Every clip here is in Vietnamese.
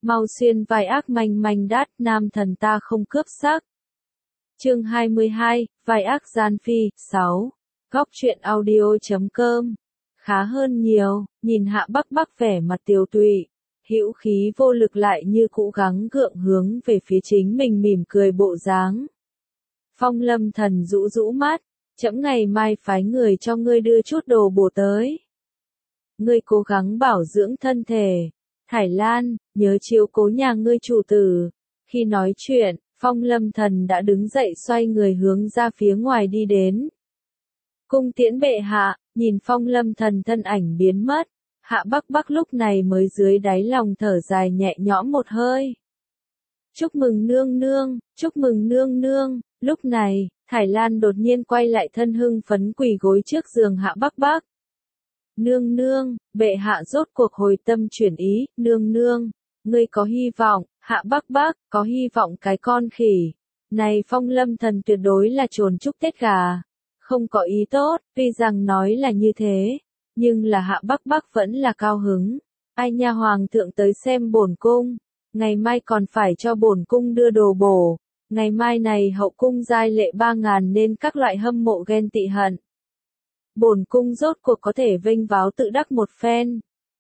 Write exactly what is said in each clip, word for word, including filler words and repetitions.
mau xuyên vai ác manh manh đát, nam thần ta không cướp sắc. Chương hai mươi hai, vai ác gian phi, sáu. Góc truyện audio chấm com. Khá hơn nhiều, nhìn Hạ Bắc Bắc vẻ mặt tiều tụy, hữu khí vô lực lại như cũ gắng gượng hướng về phía chính mình mỉm cười bộ dáng. Phong Lâm Thần rũ rũ mắt, chậm ngày mai phái người cho ngươi đưa chút đồ bổ tới. Ngươi cố gắng bảo dưỡng thân thể. Thải Lan, nhớ chiếu cố nhà ngươi chủ tử. Khi nói chuyện, Phong Lâm Thần đã đứng dậy xoay người hướng ra phía ngoài đi đến. Cung tiễn bệ hạ, nhìn Phong Lâm Thần thân ảnh biến mất, Hạ Bắc Bắc lúc này mới dưới đáy lòng thở dài nhẹ nhõm một hơi. Chúc mừng nương nương, chúc mừng nương nương. Lúc này, Thải Lan đột nhiên quay lại thân hưng phấn quỳ gối trước giường Hạ Bắc Bắc. Nương nương, bệ hạ rốt cuộc hồi tâm chuyển ý, nương nương, ngươi có hy vọng. Hạ Bắc Bắc, có hy vọng cái con khỉ. Này Phong Lâm Thần tuyệt đối là trồn chúc Tết gà. Không có ý tốt, tuy rằng nói là như thế, nhưng là Hạ Bắc Bắc vẫn là cao hứng. Ai nha, hoàng thượng tới xem bổn cung, ngày mai còn phải cho bổn cung đưa đồ bổ, ngày mai này hậu cung giai lệ ba ngàn nên các loại hâm mộ ghen tị hận. Bổn cung rốt cuộc có thể vênh váo tự đắc một phen.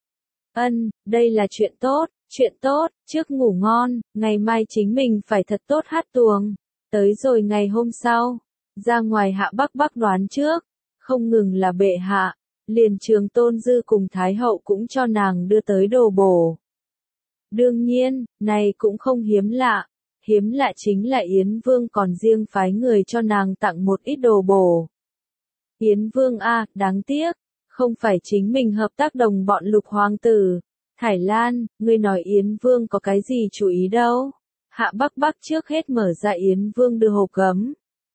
Ân, đây là chuyện tốt, chuyện tốt, trước ngủ ngon, ngày mai chính mình phải thật tốt hát tuồng. Tới rồi ngày hôm sau, ra ngoài Hạ Bắc Bắc đoán trước, không ngừng là bệ hạ, liền Trường Tôn Dư cùng Thái Hậu cũng cho nàng đưa tới đồ bổ. Đương nhiên, này cũng không hiếm lạ, hiếm lạ chính là Yến Vương còn riêng phái người cho nàng tặng một ít đồ bổ. Yến Vương a, đáng tiếc, không phải chính mình hợp tác đồng bọn Lục hoàng tử. Thải Lan, ngươi nói Yến Vương có cái gì chú ý đâu? Hạ Bắc Bắc trước hết mở ra Yến Vương đưa hộp gấm.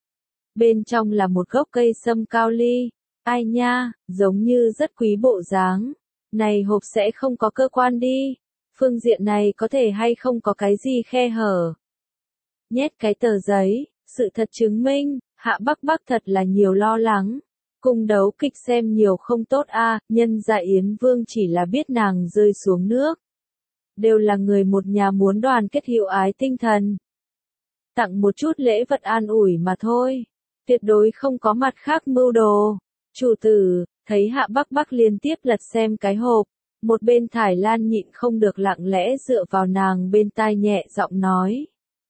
Bên trong là một gốc cây sâm cao ly. Ai nha, giống như rất quý bộ dáng. Này hộp sẽ không có cơ quan đi. Phương diện này có thể hay không có cái gì khe hở. Nhét cái tờ giấy, sự thật chứng minh, Hạ Bắc Bắc thật là nhiều lo lắng. Cung đấu kịch xem nhiều không tốt a, nhân ra Yến Vương chỉ là biết nàng rơi xuống nước. Đều là người một nhà muốn đoàn kết hiệu ái tinh thần. Tặng một chút lễ vật an ủi mà thôi. Tuyệt đối không có mặt khác mưu đồ. Chủ tử, thấy Hạ Bắc Bắc liên tiếp lật xem cái hộp. Một bên Thải Lan nhịn không được lặng lẽ dựa vào nàng bên tai nhẹ giọng nói.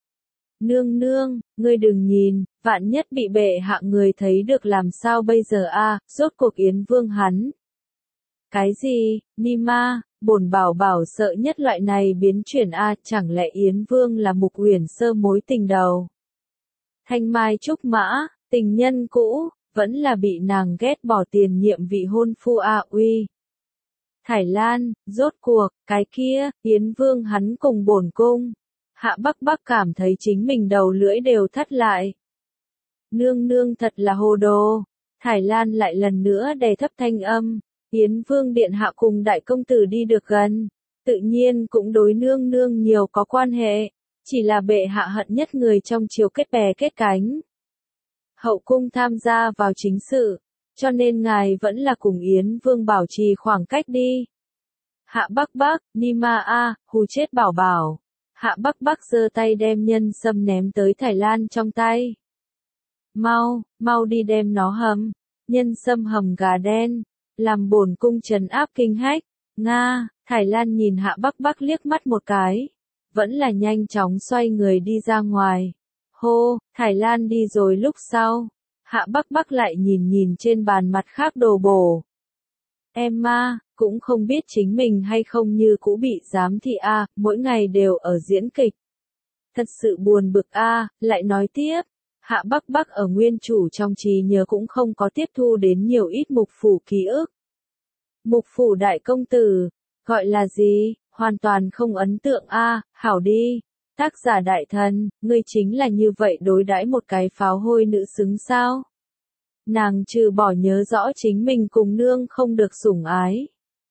Nương nương, ngươi đừng nhìn, vạn nhất bị bệ hạ người thấy được làm sao bây giờ a, rốt cuộc Yến Vương hắn. Cái gì, Nima, bổn bảo bảo sợ nhất loại này biến chuyển a, chẳng lẽ Yến Vương là Mục Uyển Sơ mối tình đầu. Thanh Mai Trúc Mã, tình nhân cũ, vẫn là bị nàng ghét bỏ tiền nhiệm vị hôn phu a uy. Thải Lan, rốt cuộc, cái kia, Yến Vương hắn cùng bổn cung. Hạ Bắc Bắc cảm thấy chính mình đầu lưỡi đều thắt lại. Nương nương thật là hồ đồ. Thải Lan lại lần nữa đè thấp thanh âm. Yến Vương điện hạ cùng đại công tử đi được gần, tự nhiên cũng đối nương nương nhiều có quan hệ. Chỉ là bệ hạ hận nhất người trong triều kết bè kết cánh. Hậu cung tham gia vào chính sự, cho nên ngài vẫn là cùng Yến Vương bảo trì khoảng cách đi. Hạ Bắc Bắc, Nima a, hù chết bảo bảo. Hạ Bắc Bắc giơ tay đem nhân sâm ném tới Thải Lan trong tay. Mau, mau đi đem nó hầm. Nhân sâm hầm gà đen, làm bổn cung trấn áp kinh hách. Nga, Thải Lan nhìn Hạ Bắc Bắc liếc mắt một cái, vẫn là nhanh chóng xoay người đi ra ngoài. Hô, Thải Lan đi rồi lúc sau, Hạ Bắc Bắc lại nhìn nhìn trên bàn mặt khác đồ bổ. Emma, cũng không biết chính mình hay không như cũ bị giám thị a, mỗi ngày đều ở diễn kịch. Thật sự buồn bực a, lại nói tiếp, Hạ Bắc Bắc ở nguyên chủ trong trí nhớ cũng không có tiếp thu đến nhiều ít mục phủ ký ức. Mục phủ đại công tử, gọi là gì, hoàn toàn không ấn tượng a, hảo đi. Tác giả đại thần, ngươi chính là như vậy đối đãi một cái pháo hôi nữ xứng sao? Nàng trừ bỏ nhớ rõ chính mình cùng nương không được sủng ái.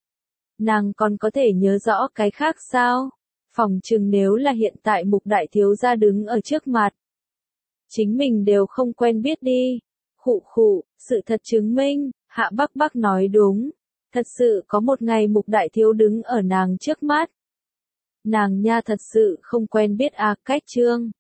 Nàng còn có thể nhớ rõ cái khác sao? Phòng chừng nếu là hiện tại Mục đại thiếu gia đứng ở trước mặt. Chính mình đều không quen biết đi. Khụ khụ, sự thật chứng minh, Hạ Bắc Bắc nói đúng. Thật sự có một ngày Mục đại thiếu đứng ở nàng trước mắt. nàng nha thật sự không quen biết A Cách Trương.